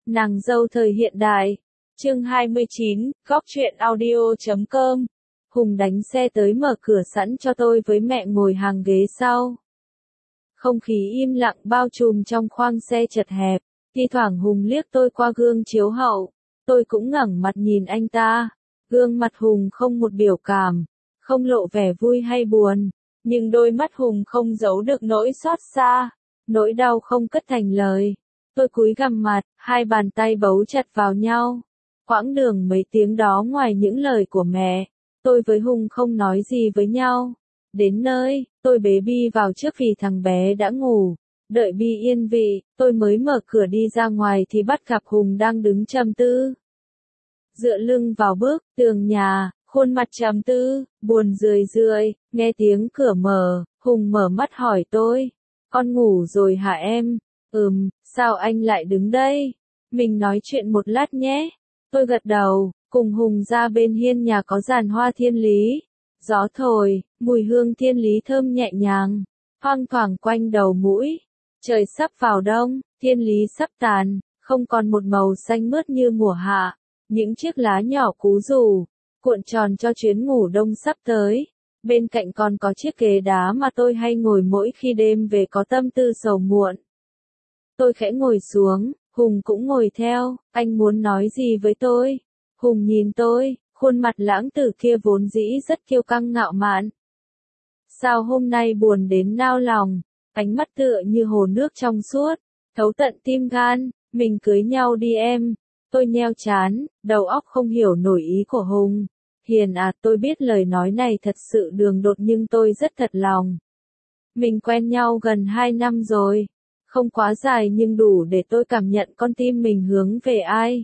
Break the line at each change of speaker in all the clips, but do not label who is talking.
Nàng dâu thời hiện đại. Chương 29, góc truyện audio.com. Hùng đánh xe tới mở cửa sẵn cho tôi với mẹ ngồi hàng ghế sau. Không khí im lặng bao trùm trong khoang xe chật hẹp, thi thoảng Hùng liếc tôi qua gương chiếu hậu, tôi cũng ngẩng mặt nhìn anh ta. Gương mặt Hùng không một biểu cảm, không lộ vẻ vui hay buồn, nhưng đôi mắt Hùng không giấu được nỗi xót xa, nỗi đau không cất thành lời. Tôi cúi gằm mặt, hai bàn tay bấu chặt vào nhau. Quãng đường mấy tiếng đó ngoài những lời của mẹ, tôi với Hùng không nói gì với nhau. Đến nơi, tôi bế Bi vào trước vì thằng bé đã ngủ. Đợi Bi yên vị, tôi mới mở cửa đi ra ngoài thì bắt gặp Hùng đang đứng trầm tư. Dựa lưng vào bức tường nhà, khuôn mặt trầm tư, buồn rười rượi. Nghe tiếng cửa mở, Hùng mở mắt hỏi tôi. Con ngủ rồi hả em? Sao anh lại đứng đây? Mình nói chuyện một lát nhé. Tôi gật đầu, cùng Hùng ra bên hiên nhà có giàn hoa thiên lý. Gió thổi, mùi hương thiên lý thơm nhẹ nhàng, thoang thoảng quanh đầu mũi. Trời sắp vào đông, thiên lý sắp tàn, không còn một màu xanh mướt như mùa hạ. Những chiếc lá nhỏ cú rủ, cuộn tròn cho chuyến ngủ đông sắp tới. Bên cạnh còn có chiếc ghế đá mà tôi hay ngồi mỗi khi đêm về có tâm tư sầu muộn. Tôi khẽ ngồi xuống, Hùng cũng ngồi theo. Anh muốn nói gì với tôi? Hùng nhìn tôi, khuôn mặt lãng tử kia vốn dĩ rất kiêu căng ngạo mạn. Sao hôm nay buồn đến nao lòng? Ánh mắt tựa như hồ nước trong suốt, thấu tận tim gan. Mình cưới nhau đi em. Tôi nheo trán, đầu óc không hiểu nổi ý của Hùng. Hiền à, tôi biết lời nói này thật sự đường đột nhưng tôi rất thật lòng. Mình quen nhau gần 2 năm rồi. Không quá dài nhưng đủ để tôi cảm nhận con tim mình hướng về ai.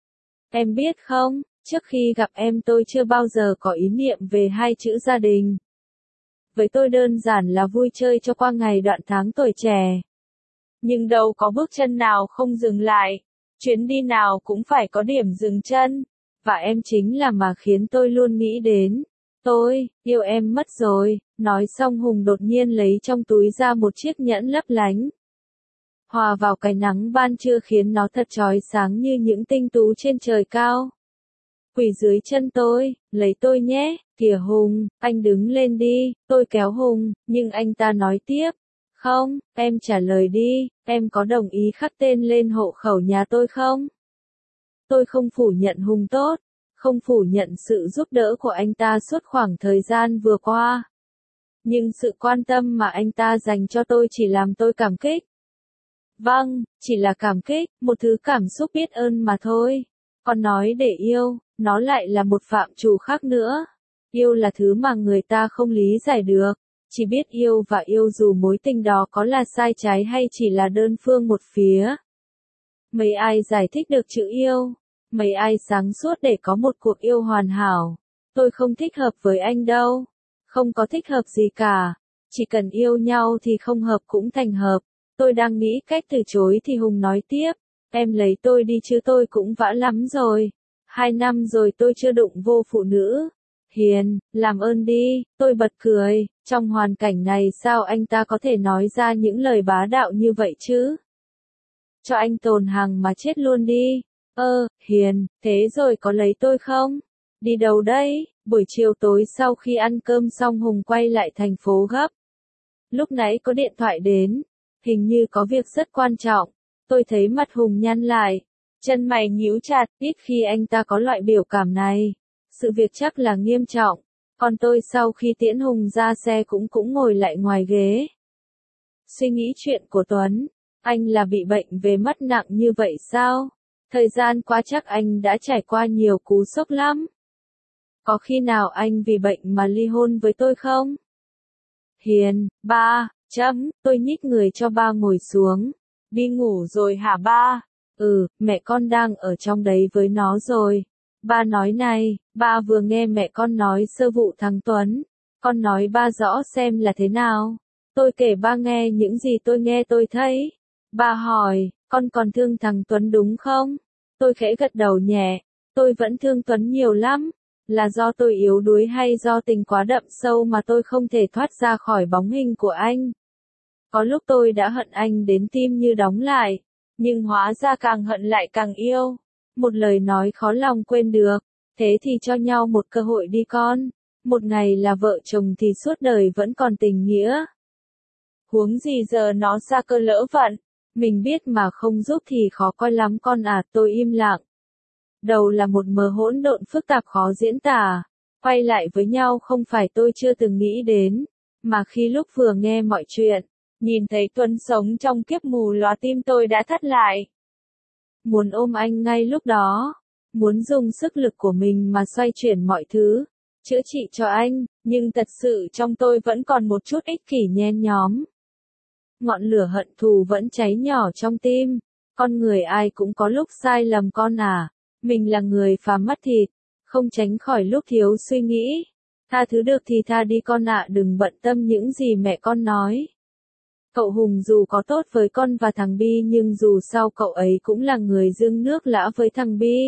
Em biết không, trước khi gặp em tôi chưa bao giờ có ý niệm về hai chữ gia đình. Với tôi đơn giản là vui chơi cho qua ngày đoạn tháng tuổi trẻ. Nhưng đâu có bước chân nào không dừng lại, chuyến đi nào cũng phải có điểm dừng chân. Và em chính là mà khiến tôi luôn nghĩ đến. Tôi yêu em mất rồi. Nói xong Hùng đột nhiên lấy trong túi ra một chiếc nhẫn lấp lánh. Hòa vào cái nắng ban trưa khiến nó thật chói sáng như những tinh tú trên trời cao. Quỳ dưới chân tôi, lấy tôi nhé. Kìa Hùng, anh đứng lên đi. Tôi kéo Hùng, nhưng anh ta nói tiếp. Không, em trả lời đi, em có đồng ý khắc tên lên hộ khẩu nhà tôi không? Tôi không phủ nhận Hùng tốt, không phủ nhận sự giúp đỡ của anh ta suốt khoảng thời gian vừa qua. Nhưng sự quan tâm mà anh ta dành cho tôi chỉ làm tôi cảm kích. Vâng, chỉ là cảm kích, một thứ cảm xúc biết ơn mà thôi. Còn nói để yêu, nó lại là một phạm trù khác nữa. Yêu là thứ mà người ta không lý giải được. Chỉ biết yêu và yêu dù mối tình đó có là sai trái hay chỉ là đơn phương một phía. Mấy ai giải thích được chữ yêu? Mấy ai sáng suốt để có một cuộc yêu hoàn hảo? Tôi không thích hợp với anh đâu. Không có thích hợp gì cả. Chỉ cần yêu nhau thì không hợp cũng thành hợp. Tôi đang nghĩ cách từ chối thì Hùng nói tiếp. Em lấy tôi đi chứ tôi cũng vã lắm rồi. 2 năm rồi tôi chưa đụng vô phụ nữ. Hiền, làm ơn đi. Tôi bật cười. Trong hoàn cảnh này sao anh ta có thể nói ra những lời bá đạo như vậy chứ? Cho anh tồn hàng mà chết luôn đi. Hiền, thế rồi có lấy tôi không? Đi đâu đấy? Buổi chiều tối sau khi ăn cơm xong Hùng quay lại thành phố gấp. Lúc nãy có điện thoại đến. Hình như có việc rất quan trọng. Tôi thấy mặt Hùng nhăn lại. Chân mày nhíu chặt, ít khi anh ta có loại biểu cảm này. Sự việc chắc là nghiêm trọng. Còn tôi sau khi tiễn Hùng ra xe cũng ngồi lại ngoài ghế. Suy nghĩ chuyện của Tuấn. Anh là bị bệnh về mắt nặng như vậy sao? Thời gian qua chắc anh đã trải qua nhiều cú sốc lắm. Có khi nào anh vì bệnh mà ly hôn với tôi không? Hiền, ba, tôi nhích người cho ba ngồi xuống. Đi ngủ rồi hả ba? Mẹ con đang ở trong đấy với nó rồi. Ba nói này, ba vừa nghe mẹ con nói sơ vụ thằng Tuấn. Con nói ba rõ xem là thế nào. Tôi kể ba nghe những gì tôi nghe tôi thấy. Ba hỏi, con còn thương thằng Tuấn đúng không? Tôi khẽ gật đầu nhẹ. Tôi vẫn thương Tuấn nhiều lắm. Là do tôi yếu đuối hay do tình quá đậm sâu mà tôi không thể thoát ra khỏi bóng hình của anh? Có lúc tôi đã hận anh đến tim như đóng lại. Nhưng hóa ra càng hận lại càng yêu. Một lời nói khó lòng quên được. Thế thì cho nhau một cơ hội đi con. Một ngày là vợ chồng thì suốt đời vẫn còn tình nghĩa. Huống gì giờ nó xa cơ lỡ vận. Mình biết mà không giúp thì khó coi lắm con à, tôi im lặng. Đầu là một mớ hỗn độn phức tạp khó diễn tả. Quay lại với nhau không phải tôi chưa từng nghĩ đến, mà khi lúc vừa nghe mọi chuyện, nhìn thấy Tuấn sống trong kiếp mù lòa tim tôi đã thắt lại. Muốn ôm anh ngay lúc đó, muốn dùng sức lực của mình mà xoay chuyển mọi thứ, chữa trị cho anh, nhưng thật sự trong tôi vẫn còn một chút ích kỷ nhen nhóm. Ngọn lửa hận thù vẫn cháy nhỏ trong tim. Con người ai cũng có lúc sai lầm con à. Mình là người phàm mắt thịt, không tránh khỏi lúc thiếu suy nghĩ. Tha thứ được thì tha đi con ạ, đừng bận tâm những gì mẹ con nói. Cậu Hùng dù có tốt với con và thằng Bi nhưng dù sao cậu ấy cũng là người giương nước lã với thằng Bi.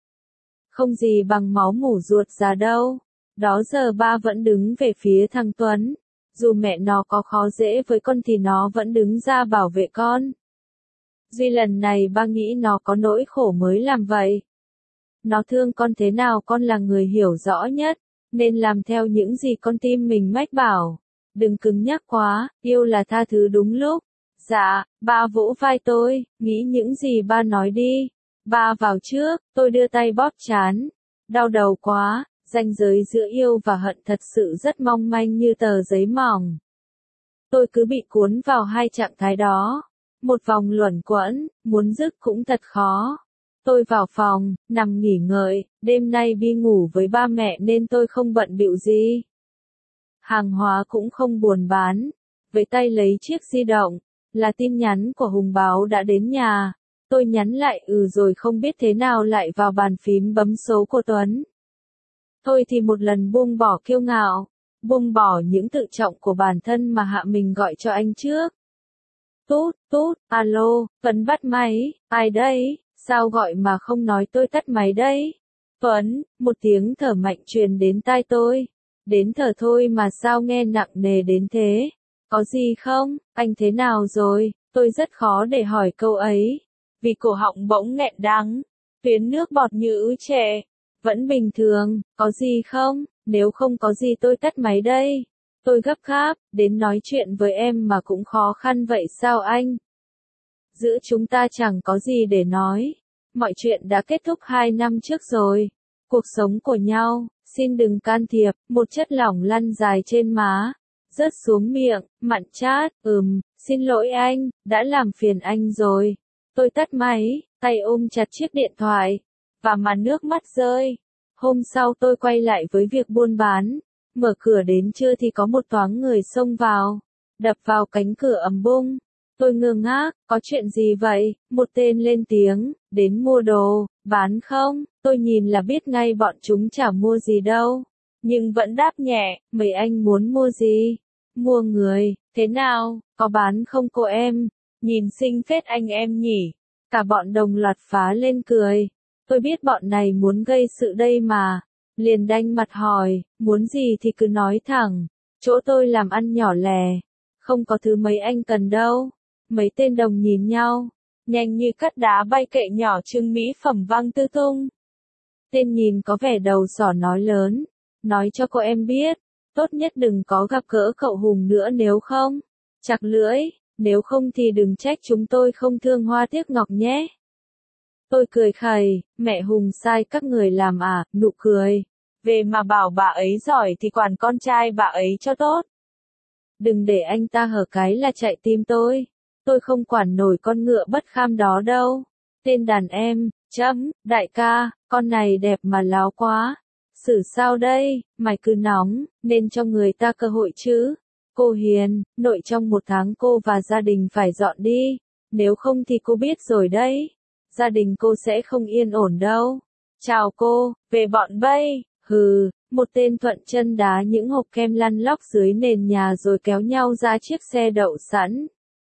Không gì bằng máu mủ ruột già đâu. Đó giờ ba vẫn đứng về phía thằng Tuấn. Dù mẹ nó có khó dễ với con thì nó vẫn đứng ra bảo vệ con. Duy lần này ba nghĩ nó có nỗi khổ mới làm vậy. Nó thương con thế nào con là người hiểu rõ nhất, nên làm theo những gì con tim mình mách bảo. Đừng cứng nhắc quá, yêu là tha thứ đúng lúc. Dạ, ba vỗ vai tôi, nghĩ những gì ba nói đi. Ba vào trước, tôi đưa tay bóp trán. Đau đầu quá, ranh giới giữa yêu và hận thật sự rất mong manh như tờ giấy mỏng. Tôi cứ bị cuốn vào hai trạng thái đó. Một vòng luẩn quẩn, muốn dứt cũng thật khó. Tôi vào phòng, nằm nghỉ ngơi, đêm nay Bi ngủ với ba mẹ nên tôi không bận bịu gì. Hàng hóa cũng không buồn bán. Với tay lấy chiếc di động, là tin nhắn của Hùng báo đã đến nhà. Tôi nhắn lại rồi không biết thế nào lại vào bàn phím bấm số của Tuấn. Thôi thì một lần buông bỏ kiêu ngạo, buông bỏ những tự trọng của bản thân mà hạ mình gọi cho anh trước. Tút, tút, alo, Tuấn bắt máy, ai đây, sao gọi mà không nói tôi tắt máy đây. Tuấn, một tiếng thở mạnh truyền đến tai tôi. Đến thở thôi mà sao nghe nặng nề đến thế. Có gì không, anh thế nào rồi, tôi rất khó để hỏi câu ấy. Vì cổ họng bỗng nghẹn đắng, tuyến nước bọt như ứ trệ. Vẫn bình thường, có gì không, nếu không có gì tôi tắt máy đây. Tôi gấp gáp, đến nói chuyện với em mà cũng khó khăn vậy sao anh? Giữa chúng ta chẳng có gì để nói. Mọi chuyện đã kết thúc 2 năm trước rồi. Cuộc sống của nhau, xin đừng can thiệp, một chất lỏng lăn dài trên má. Rớt xuống miệng, mặn chát, xin lỗi anh, đã làm phiền anh rồi. Tôi tắt máy, tay ôm chặt chiếc điện thoại, và mà nước mắt rơi. Hôm sau tôi quay lại với việc buôn bán. Mở cửa đến trưa thì có một toáng người xông vào, đập vào cánh cửa ầm bung. Tôi ngơ ngác, có chuyện gì vậy? Một tên lên tiếng, đến mua đồ, bán không? Tôi nhìn là biết ngay bọn chúng chả mua gì đâu. Nhưng vẫn đáp nhẹ, mấy anh muốn mua gì? Mua người, thế nào, có bán không cô em? Nhìn xinh phết anh em nhỉ? Cả bọn đồng loạt phá lên cười. Tôi biết bọn này muốn gây sự đây mà. Liền đanh mặt hỏi, muốn gì thì cứ nói thẳng. Chỗ tôi làm ăn nhỏ lẻ. Không có thứ mấy anh cần đâu. Mấy tên đồng nhìn nhau. Nhanh như cắt đá bay kệ nhỏ trưng mỹ phẩm văng tư tung. Tên nhìn có vẻ đầu sỏ nói lớn. Nói cho cô em biết. Tốt nhất đừng có gặp gỡ cậu Hùng nữa nếu không. Chặt lưỡi. Nếu không thì đừng trách chúng tôi không thương hoa tiếc ngọc nhé. Tôi cười khẩy, mẹ Hùng sai các người làm à, nụ cười. Về mà bảo bà ấy giỏi thì quản con trai bà ấy cho tốt. Đừng để anh ta hở cái là chạy tim tôi. Tôi không quản nổi con ngựa bất kham đó đâu. Tên đàn em, đại ca, con này đẹp mà láo quá. Xử sao đây, mày cứ nóng, nên cho người ta cơ hội chứ. Cô Hiền, nội trong 1 tháng cô và gia đình phải dọn đi. Nếu không thì cô biết rồi đấy. Gia đình cô sẽ không yên ổn đâu. Chào cô, về bọn Bay. Hừ, một tên thuận chân đá những hộp kem lăn lóc dưới nền nhà rồi kéo nhau ra chiếc xe đậu sẵn.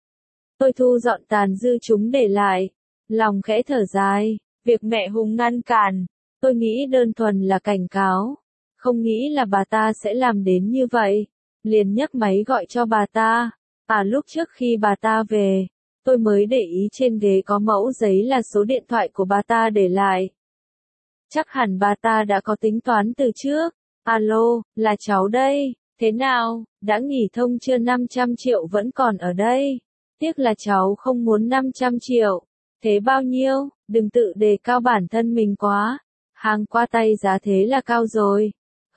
Tôi thu dọn tàn dư chúng để lại. Lòng khẽ thở dài, việc mẹ Hùng ngăn cản. Tôi nghĩ đơn thuần là cảnh cáo. Không nghĩ là bà ta sẽ làm đến như vậy. Liền nhấc máy gọi cho bà ta. Lúc trước khi bà ta về, tôi mới để ý trên ghế có mẫu giấy là số điện thoại của bà ta để lại. Chắc hẳn bà ta đã có tính toán từ trước. Alo, là cháu đây, thế nào, đã nghỉ thông chưa? 500 triệu vẫn còn ở đây. Tiếc là cháu không muốn 500 triệu. Thế bao nhiêu? Đừng tự đề cao bản thân mình quá. Hàng qua tay giá thế là cao rồi.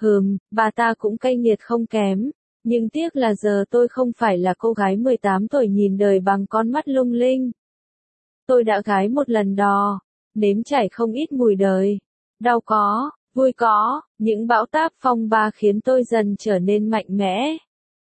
Bà ta cũng cay nghiệt không kém. Nhưng tiếc là giờ tôi không phải là cô gái 18 tuổi nhìn đời bằng con mắt lung linh. Tôi đã gái một lần đò, nếm trải không ít mùi đời. Đau có, vui có, những bão táp phong ba khiến tôi dần trở nên mạnh mẽ.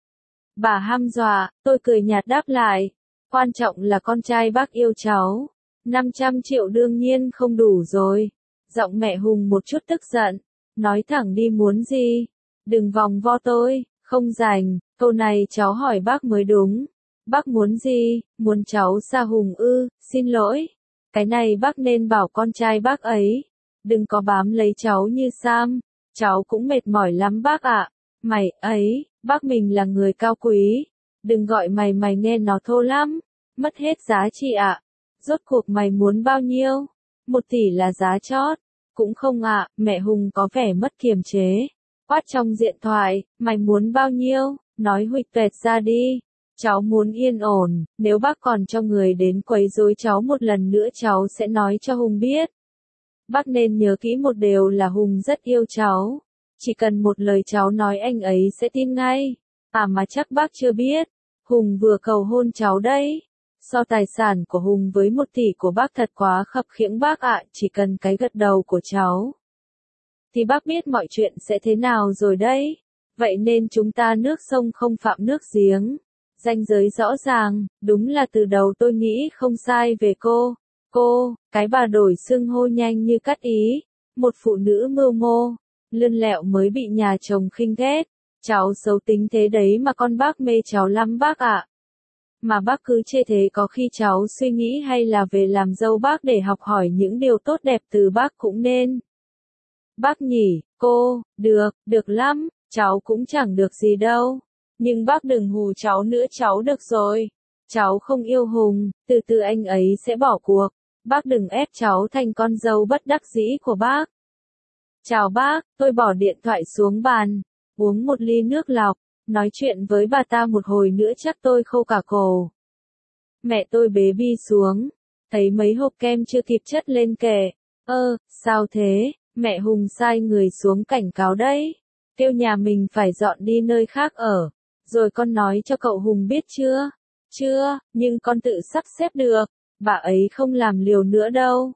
Bà hăm dọa, tôi cười nhạt đáp lại. Quan trọng là con trai bác yêu cháu. 500 triệu đương nhiên không đủ rồi. Giọng mẹ Hùng một chút tức giận. Nói thẳng đi muốn gì? Đừng vòng vo tôi, không rành, câu này cháu hỏi bác mới đúng. Bác muốn gì? Muốn cháu xa Hùng ư? Xin lỗi. Cái này bác nên bảo con trai bác ấy. Đừng có bám lấy cháu như Sam. Cháu cũng mệt mỏi lắm bác ạ. Mày ấy, bác mình là người cao quý. Đừng gọi mày nghe nó thô lắm. Mất hết giá trị ạ. Rốt cuộc mày muốn bao nhiêu? 1 tỷ là giá chót. Cũng không ạ, mẹ Hùng có vẻ mất kiềm chế. Quát trong điện thoại, mày muốn bao nhiêu? Nói huỵch toẹt ra đi. Cháu muốn yên ổn, nếu bác còn cho người đến quấy rối cháu một lần nữa cháu sẽ nói cho Hùng biết. Bác nên nhớ kỹ một điều là Hùng rất yêu cháu. Chỉ cần một lời cháu nói anh ấy sẽ tin ngay. Mà chắc bác chưa biết. Hùng vừa cầu hôn cháu đấy. So tài sản của Hùng với 1 tỷ của bác thật quá khập khiễng bác ạ, chỉ cần cái gật đầu của cháu. Thì bác biết mọi chuyện sẽ thế nào rồi đấy. Vậy nên chúng ta nước sông không phạm nước giếng. Ranh giới rõ ràng, đúng là từ đầu tôi nghĩ không sai về cô. Cô, cái bà đổi xưng hô nhanh như cắt ý. Một phụ nữ mưu mô, lươn lẹo mới bị nhà chồng khinh ghét. Cháu xấu tính thế đấy mà con bác mê cháu lắm bác ạ. Mà bác cứ chê thế có khi cháu suy nghĩ hay là về làm dâu bác để học hỏi những điều tốt đẹp từ bác cũng nên. Bác nhỉ, cô, được lắm, cháu cũng chẳng được gì đâu. Nhưng bác đừng hù cháu nữa cháu được rồi. Cháu không yêu Hùng, từ từ anh ấy sẽ bỏ cuộc. Bác đừng ép cháu thành con dâu bất đắc dĩ của bác. Chào bác, tôi bỏ điện thoại xuống bàn, uống một ly nước lọc, nói chuyện với bà ta một hồi nữa chắc tôi khô cả cổ. Mẹ tôi bế Bi xuống, thấy mấy hộp kem chưa kịp chất lên kệ. Sao thế? Mẹ Hùng sai người xuống cảnh cáo đấy. Kêu nhà mình phải dọn đi nơi khác ở. Rồi con nói cho cậu Hùng biết chưa? Chưa, nhưng con tự sắp xếp được. Bà ấy không làm liều nữa đâu.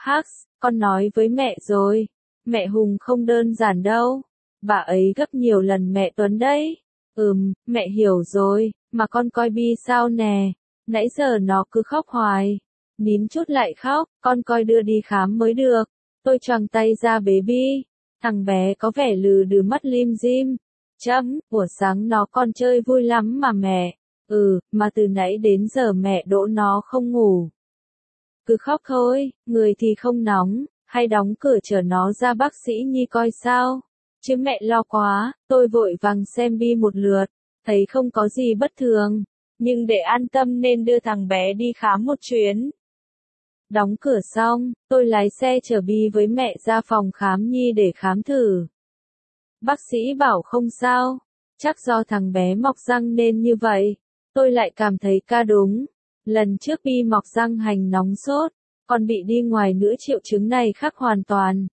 Con nói với mẹ rồi. Mẹ Hùng không đơn giản đâu. Bà ấy gấp nhiều lần mẹ Tuấn đấy. Mẹ hiểu rồi, mà con coi Bi sao nè. Nãy giờ nó cứ khóc hoài. Nín chút lại khóc, con coi đưa đi khám mới được. Tôi choàng tay ra bế Bi. Thằng bé có vẻ lừ đừ mắt lim dim. Buổi sáng nó còn chơi vui lắm mà mẹ. Mà từ nãy đến giờ mẹ đỗ nó không ngủ. Cứ khóc thôi, người thì không nóng, hay đóng cửa chở nó ra bác sĩ Nhi coi sao. Chứ mẹ lo quá, tôi vội vàng xem Bi một lượt, thấy không có gì bất thường. Nhưng để an tâm nên đưa thằng bé đi khám một chuyến. Đóng cửa xong, tôi lái xe chở Bi với mẹ ra phòng khám nhi để khám thử. Bác sĩ bảo không sao, chắc do thằng bé mọc răng nên như vậy. Tôi lại cảm thấy đúng. Lần trước Bi mọc răng hành nóng sốt, còn bị đi ngoài nữa triệu chứng này khác hoàn toàn.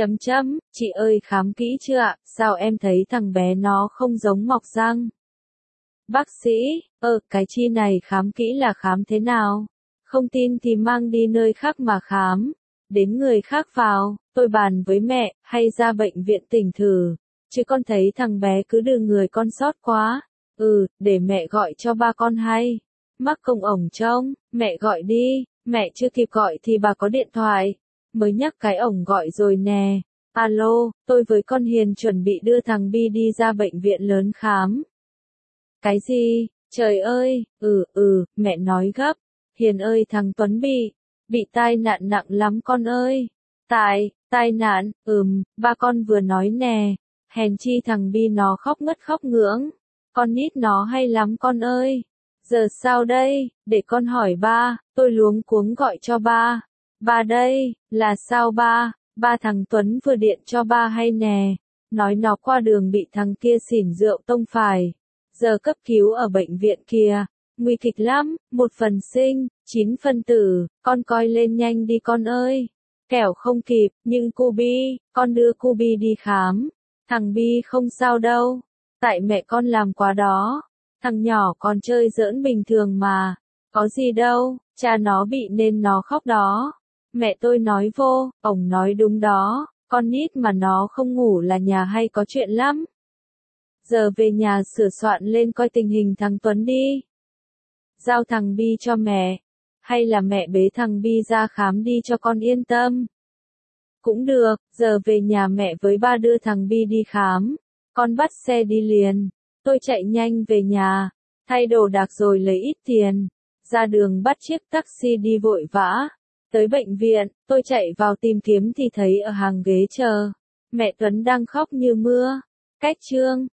Chị ơi khám kỹ chưa ạ, sao em thấy thằng bé nó không giống mọc răng? Bác sĩ, cái chi này khám kỹ là khám thế nào? Không tin thì mang đi nơi khác mà khám. Đến người khác vào, tôi bàn với mẹ, hay ra bệnh viện tỉnh thử. Chứ con thấy thằng bé cứ đưa người con sót quá. Để mẹ gọi cho ba con hay. Mắc công ổng trông, mẹ gọi đi. Mẹ chưa kịp gọi thì bà có điện thoại. Mới nhắc cái ổng gọi rồi nè. Alo, tôi với con Hiền chuẩn bị đưa thằng Bi đi ra bệnh viện lớn khám. Cái gì? Trời ơi, mẹ nói gấp. Hiền ơi thằng Tuấn bị tai nạn nặng lắm con ơi. Tai nạn, ba con vừa nói nè. Hèn chi thằng Bi nó khóc ngất khóc ngưỡng. Con nít nó hay lắm con ơi. Giờ sao đây, để con hỏi ba, tôi luống cuống gọi cho ba. Ba đây, là sao ba, ba thằng Tuấn vừa điện cho ba hay nè, nói nó qua đường bị thằng kia xỉn rượu tông phải. Giờ cấp cứu ở bệnh viện kìa, nguy kịch lắm, 1 phần sinh, 9 phần tử, con coi lên nhanh đi con ơi. Kẻo không kịp, nhưng cô Bi, con đưa cô Bi đi khám. Thằng Bi không sao đâu, tại mẹ con làm quá đó. Thằng nhỏ còn chơi giỡn bình thường mà, có gì đâu, cha nó bị nên nó khóc đó. Mẹ tôi nói vô, ổng nói đúng đó, con nít mà nó không ngủ là nhà hay có chuyện lắm. Giờ về nhà sửa soạn lên coi tình hình thằng Tuấn đi. Giao thằng Bi cho mẹ, hay là mẹ bế thằng Bi ra khám đi cho con yên tâm. Cũng được, giờ về nhà mẹ với ba đưa thằng Bi đi khám, con bắt xe đi liền. Tôi chạy nhanh về nhà, thay đồ đạc rồi lấy ít tiền, ra đường bắt chiếc taxi đi vội vã. Tới bệnh viện, tôi chạy vào tìm kiếm thì thấy ở hàng ghế chờ, mẹ Tuấn đang khóc như mưa. Cách chương